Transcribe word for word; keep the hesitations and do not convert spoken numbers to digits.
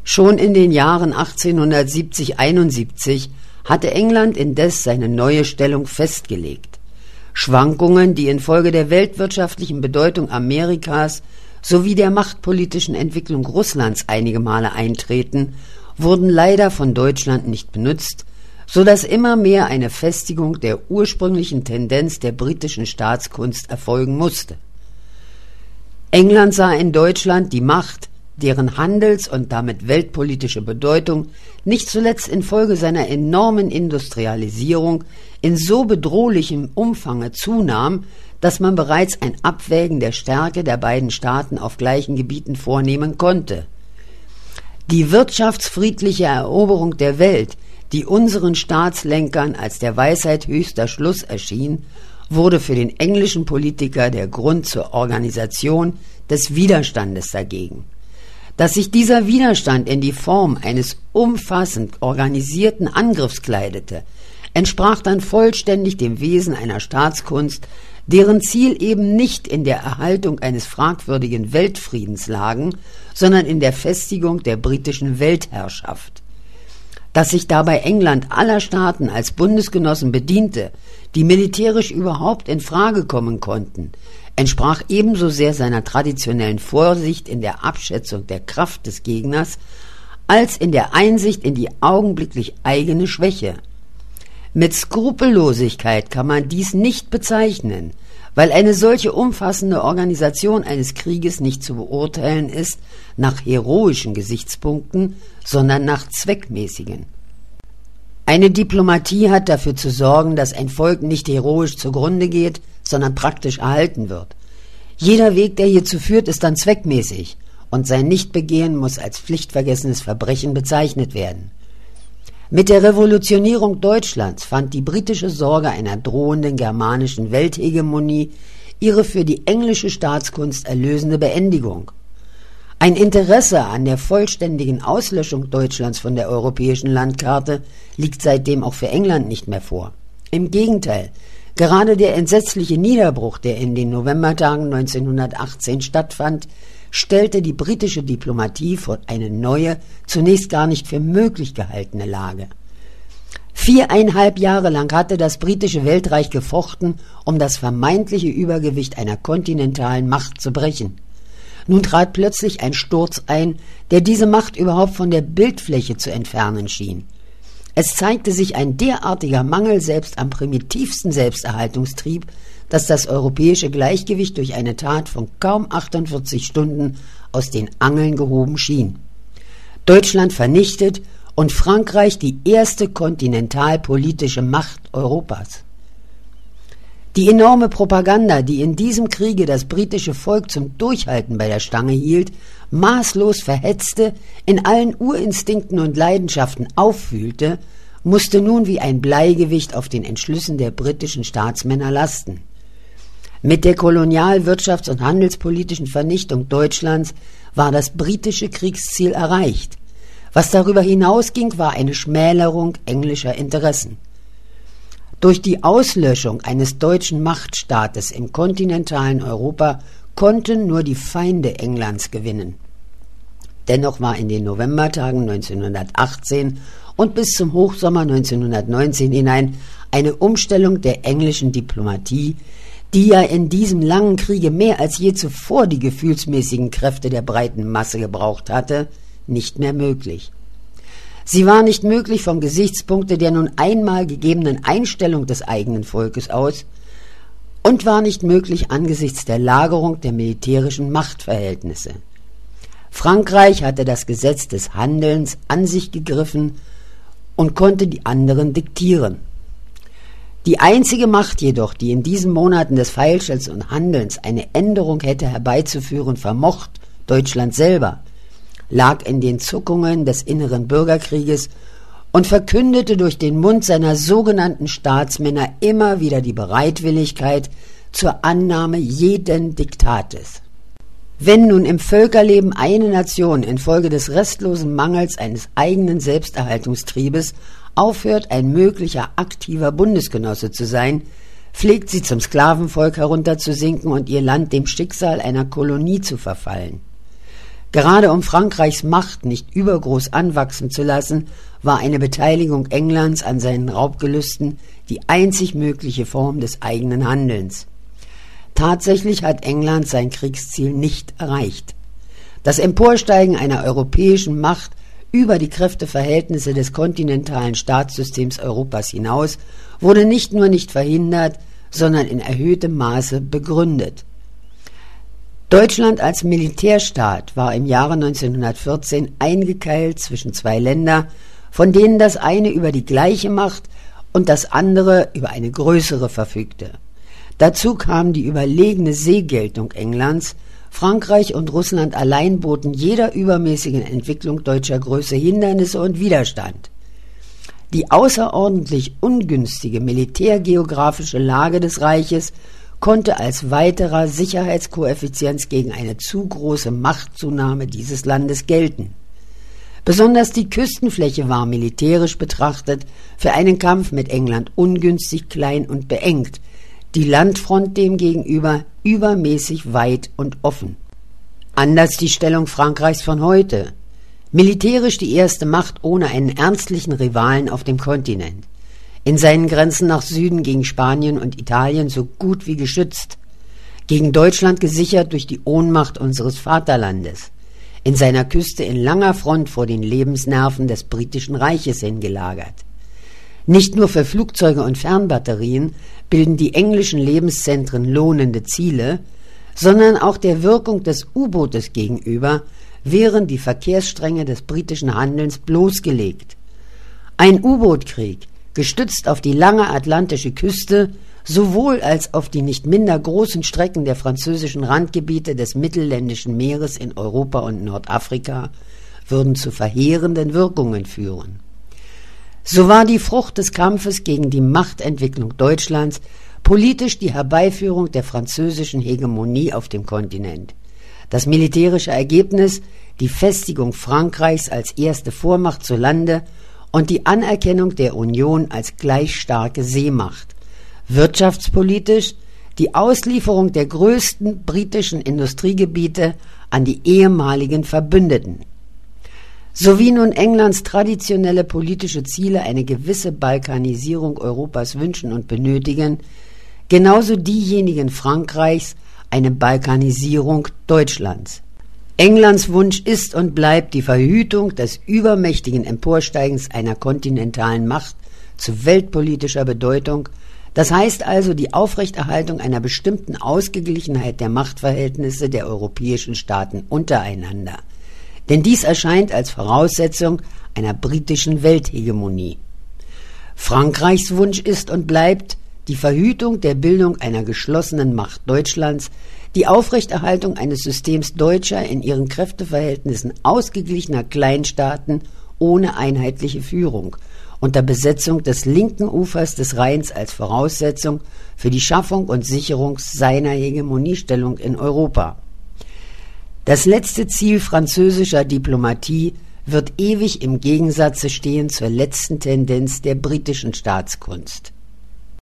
Schon in den Jahren achtzehnhundertsiebzig einundsiebzig hatte England indes seine neue Stellung festgelegt. Schwankungen, die infolge der weltwirtschaftlichen Bedeutung Amerikas sowie der machtpolitischen Entwicklung Russlands einige Male eintreten, wurden leider von Deutschland nicht benutzt, so dass immer mehr eine Festigung der ursprünglichen Tendenz der britischen Staatskunst erfolgen musste. England sah in Deutschland die Macht, deren handels- und damit weltpolitische Bedeutung nicht zuletzt infolge seiner enormen Industrialisierung in so bedrohlichem Umfange zunahm, dass man bereits ein Abwägen der Stärke der beiden Staaten auf gleichen Gebieten vornehmen konnte. Die wirtschaftsfriedliche Eroberung der Welt, die unseren Staatslenkern als der Weisheit höchster Schluss erschien, wurde für den englischen Politiker der Grund zur Organisation des Widerstandes dagegen. Dass sich dieser Widerstand in die Form eines umfassend organisierten Angriffs kleidete, entsprach dann vollständig dem Wesen einer Staatskunst, deren Ziel eben nicht in der Erhaltung eines fragwürdigen Weltfriedens lagen, sondern in der Festigung der britischen Weltherrschaft. Dass sich dabei England aller Staaten als Bundesgenossen bediente, die militärisch überhaupt in Frage kommen konnten, entsprach ebenso sehr seiner traditionellen Vorsicht in der Abschätzung der Kraft des Gegners, als in der Einsicht in die augenblicklich eigene Schwäche. Mit Skrupellosigkeit kann man dies nicht bezeichnen, weil eine solche umfassende Organisation eines Krieges nicht zu beurteilen ist nach heroischen Gesichtspunkten, sondern nach zweckmäßigen. Eine Diplomatie hat dafür zu sorgen, dass ein Volk nicht heroisch zugrunde geht, sondern praktisch erhalten wird. Jeder Weg, der hierzu führt, ist dann zweckmäßig, und sein Nichtbegehen muss als pflichtvergessenes Verbrechen bezeichnet werden. Mit der Revolutionierung Deutschlands fand die britische Sorge einer drohenden germanischen Welthegemonie ihre für die englische Staatskunst erlösende Beendigung. Ein Interesse an der vollständigen Auslöschung Deutschlands von der europäischen Landkarte liegt seitdem auch für England nicht mehr vor. Im Gegenteil, gerade der entsetzliche Niederbruch, der in den Novembertagen neunzehnhundertachtzehn stattfand, stellte die britische Diplomatie vor eine neue, zunächst gar nicht für möglich gehaltene Lage. Viereinhalb Jahre lang hatte das britische Weltreich gefochten, um das vermeintliche Übergewicht einer kontinentalen Macht zu brechen. Nun trat plötzlich ein Sturz ein, der diese Macht überhaupt von der Bildfläche zu entfernen schien. Es zeigte sich ein derartiger Mangel selbst am primitivsten Selbsterhaltungstrieb, dass das europäische Gleichgewicht durch eine Tat von kaum achtundvierzig Stunden aus den Angeln gehoben schien. Deutschland vernichtet und Frankreich die erste kontinentalpolitische Macht Europas. Die enorme Propaganda, die in diesem Kriege das britische Volk zum Durchhalten bei der Stange hielt, maßlos verhetzte, in allen Urinstinkten und Leidenschaften aufwühlte, musste nun wie ein Bleigewicht auf den Entschlüssen der britischen Staatsmänner lasten. Mit der kolonial-, wirtschafts- und handelspolitischen Vernichtung Deutschlands war das britische Kriegsziel erreicht. Was darüber hinausging, war eine Schmälerung englischer Interessen. Durch die Auslöschung eines deutschen Machtstaates im kontinentalen Europa konnten nur die Feinde Englands gewinnen. Dennoch war in den Novembertagen neunzehnhundertachtzehn und bis zum Hochsommer neunzehnhundertneunzehn hinein eine Umstellung der englischen Diplomatie, die ja in diesem langen Kriege mehr als je zuvor die gefühlsmäßigen Kräfte der breiten Masse gebraucht hatte, nicht mehr möglich. Sie war nicht möglich vom Gesichtspunkte der nun einmal gegebenen Einstellung des eigenen Volkes aus und war nicht möglich angesichts der Lagerung der militärischen Machtverhältnisse. Frankreich hatte das Gesetz des Handelns an sich gegriffen und konnte die anderen diktieren. Die einzige Macht jedoch, die in diesen Monaten des Feilschels und Handelns eine Änderung hätte herbeizuführen vermocht, Deutschland selber, lag in den Zuckungen des inneren Bürgerkrieges und verkündete durch den Mund seiner sogenannten Staatsmänner immer wieder die Bereitwilligkeit zur Annahme jeden Diktates. Wenn nun im Völkerleben eine Nation infolge des restlosen Mangels eines eigenen Selbsterhaltungstriebes aufhört, ein möglicher aktiver Bundesgenosse zu sein, pflegt sie zum Sklavenvolk herunterzusinken und ihr Land dem Schicksal einer Kolonie zu verfallen. Gerade um Frankreichs Macht nicht übergroß anwachsen zu lassen, war eine Beteiligung Englands an seinen Raubgelüsten die einzig mögliche Form des eigenen Handelns. Tatsächlich hat England sein Kriegsziel nicht erreicht. Das Emporsteigen einer europäischen Macht über die Kräfteverhältnisse des kontinentalen Staatssystems Europas hinaus wurde nicht nur nicht verhindert, sondern in erhöhtem Maße begründet. Deutschland als Militärstaat war im Jahre neunzehnhundertvierzehn eingekeilt zwischen zwei Länder, von denen das eine über die gleiche Macht und das andere über eine größere verfügte. Dazu kam die überlegene Seegeltung Englands. Frankreich und Russland allein boten jeder übermäßigen Entwicklung deutscher Größe Hindernisse und Widerstand. Die außerordentlich ungünstige militärgeografische Lage des Reiches konnte als weiterer Sicherheitskoeffizienz gegen eine zu große Machtzunahme dieses Landes gelten. Besonders die Küstenfläche war militärisch betrachtet für einen Kampf mit England ungünstig klein und beengt, die Landfront demgegenüber übermäßig weit und offen. Anders die Stellung Frankreichs von heute. Militärisch die erste Macht ohne einen ernstlichen Rivalen auf dem Kontinent. In seinen Grenzen nach Süden gegen Spanien und Italien so gut wie geschützt. Gegen Deutschland gesichert durch die Ohnmacht unseres Vaterlandes. In seiner Küste in langer Front vor den Lebensnerven des britischen Reiches hingelagert. Nicht nur für Flugzeuge und Fernbatterien bilden die englischen Lebenszentren lohnende Ziele, sondern auch der Wirkung des U-Bootes gegenüber wären die Verkehrsstränge des britischen Handelns bloßgelegt. Ein U-Boot-Krieg, gestützt auf die lange atlantische Küste, sowohl als auf die nicht minder großen Strecken der französischen Randgebiete des Mittelländischen Meeres in Europa und Nordafrika, würden zu verheerenden Wirkungen führen. So war die Frucht des Kampfes gegen die Machtentwicklung Deutschlands politisch die Herbeiführung der französischen Hegemonie auf dem Kontinent. Das militärische Ergebnis die Festigung Frankreichs als erste Vormacht zu Lande und die Anerkennung der Union als gleich starke Seemacht. Wirtschaftspolitisch die Auslieferung der größten britischen Industriegebiete an die ehemaligen Verbündeten. Sowie nun Englands traditionelle politische Ziele eine gewisse Balkanisierung Europas wünschen und benötigen, genauso diejenigen Frankreichs eine Balkanisierung Deutschlands. Englands Wunsch ist und bleibt die Verhütung des übermächtigen Emporsteigens einer kontinentalen Macht zu weltpolitischer Bedeutung, das heißt also die Aufrechterhaltung einer bestimmten Ausgeglichenheit der Machtverhältnisse der europäischen Staaten untereinander. Denn dies erscheint als Voraussetzung einer britischen Welthegemonie. Frankreichs Wunsch ist und bleibt die Verhütung der Bildung einer geschlossenen Macht Deutschlands, die Aufrechterhaltung eines Systems deutscher, in ihren Kräfteverhältnissen ausgeglichener Kleinstaaten ohne einheitliche Führung, unter Besetzung des linken Ufers des Rheins als Voraussetzung für die Schaffung und Sicherung seiner Hegemoniestellung in Europa. Das letzte Ziel französischer Diplomatie wird ewig im Gegensatze stehen zur letzten Tendenz der britischen Staatskunst.